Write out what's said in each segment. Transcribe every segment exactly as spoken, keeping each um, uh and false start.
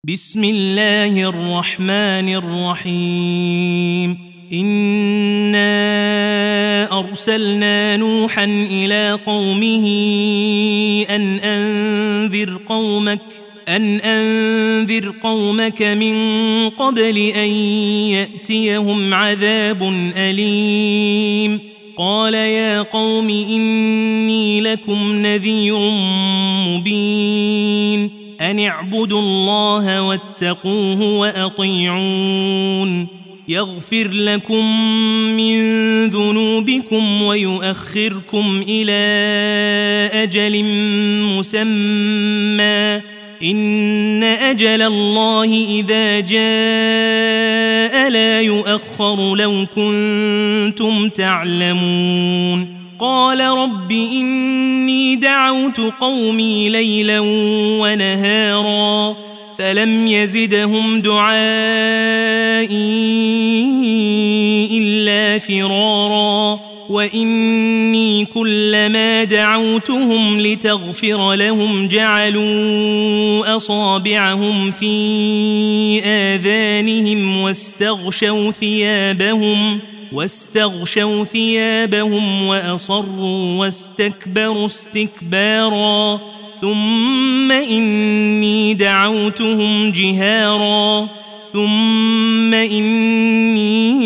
بسم الله الرحمن الرحيم إنا أرسلنا نوحا إلى قومه أن أنذر قومك أن أنذر قومك من قبل أن يأتيهم عذاب أليم قال يا قوم إني لكم نذير مبين أن اعبدوا الله واتقوه وأطيعون يغفر لكم من ذنوبكم ويؤخركم إلى أجل مسمى إن أجل الله إذا جاء لا يؤخر لو كنتم تعلمون قال رب إني دعوت قومي ليلا ونهارا فلم يزدهم دعائي إلا فرارا وإني كلما دعوتهم لتغفر لهم جعلوا أصابعهم في آذانهم واستغشوا ثيابهم واستغشوا ثيابهم وأصروا واستكبروا استكبارا ثم إني دعوتهم جهارا ثم إني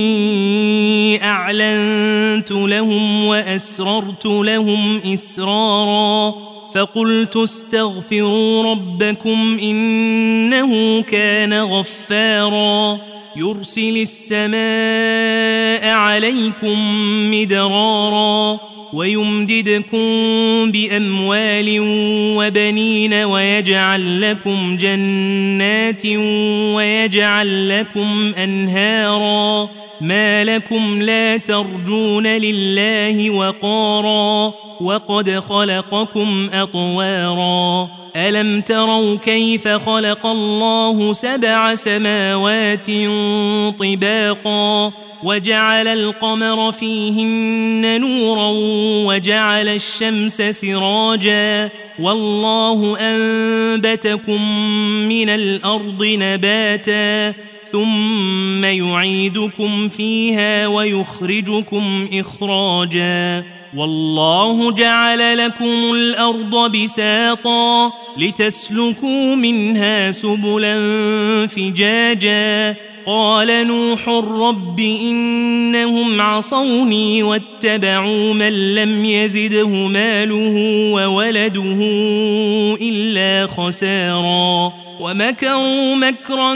أعلنت لهم وأسررت لهم إسرارا فقلت استغفروا ربكم إنه كان غفارا يرسل السماء عليكم مدرارا ويمددكم بأموال وبنين ويجعل لكم جنات ويجعل لكم أنهارا ما لكم لا ترجون لله وقارا وقد خلقكم أطوارا ألم تروا كيف خلق الله سبع سماوات طباقا وجعل القمر فيهن نورا وجعل الشمس سراجا والله أنبتكم من الأرض نباتا ثم يعيدكم فيها ويخرجكم إخراجا والله جعل لكم الأرض بساطا لتسلكوا منها سبلا فجاجا قال نوح رب إنهم عصوني واتبعوا من لم يزده ماله وولده إلا خسارا ومكروا مكرا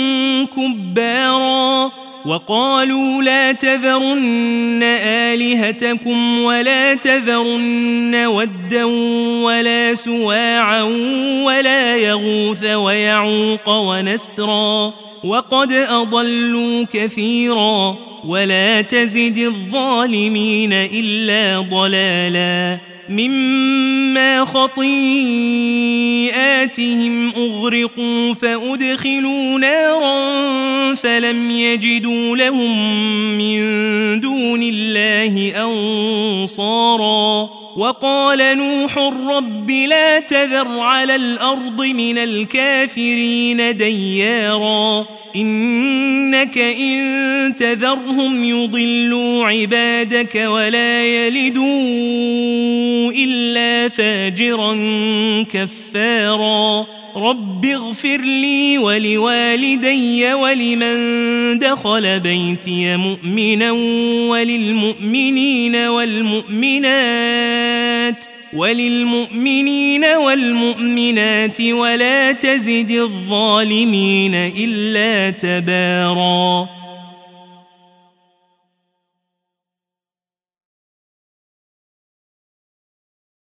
كبارا وقالوا لا تذرن آلهتكم ولا تذرن ودا ولا سواعا ولا يغوث ويعوق ونسرا وقد أضلوا كثيرا ولا تزد الظالمين إلا ضلالا مما خطيئاتهم أغرقوا فأدخلوا نارا فلم يجدوا لهم من دون الله أنصارا وقال نوح رب لا تذر على الأرض من الكافرين ديارا إنك إن تذرهم يضلوا عبادك ولا يلدوا إلا فاجرا كفارا رب اغفر لي ولوالدي ولمن دخل بيتي مؤمنا وللمؤمنين والمؤمنات وللمؤمنين والمؤمنات ولا تزد الظالمين إلا تباراً